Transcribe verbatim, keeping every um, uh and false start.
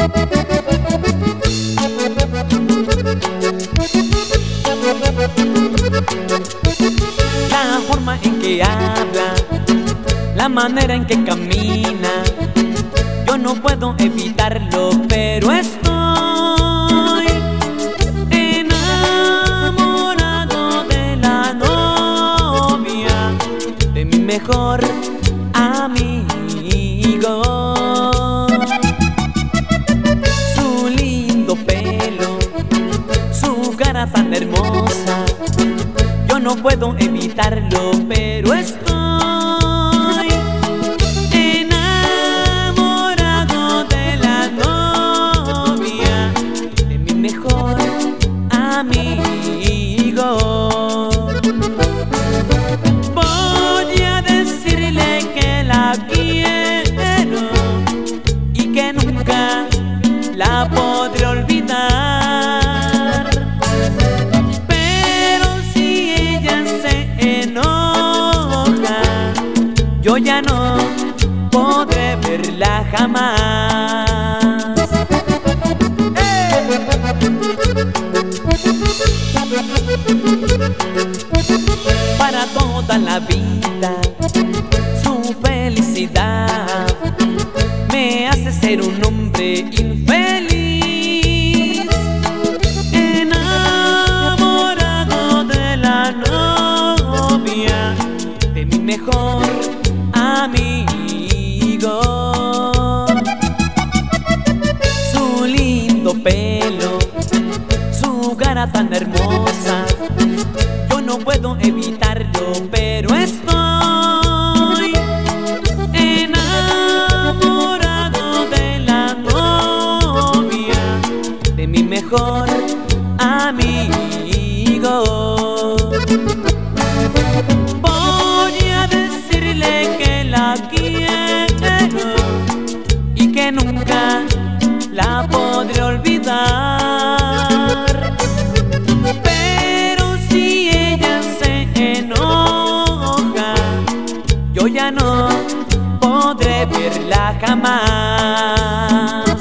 La forma en que habla, la manera en que camina, yo no puedo evitarlo, pero estoy enamorado de la novia de mi mejor amigo. Su lindo pelo, su cara tan hermosa, yo no puedo evitarlo, pero estoy enamorado de la novia de mi mejor amigo. Voy a decirle que la quiero y que nunca la podré olvidar. Pero si ella se enoja, yo ya no podré verla jamás. ¡Hey! Para toda la vida, su felicidad me hace ser un hombre infeliz, enamorado de la novia de mi mejor amigo. Su lindo pelo, su cara tan hermosa, yo no puedo evitarlo, pero estoy enamorado de la novia de mi mejor amigo. Voy a decirle que la quiero y que nunca la podré olvidar. Pero si ella se enoja, yo ya no podré verla jamás.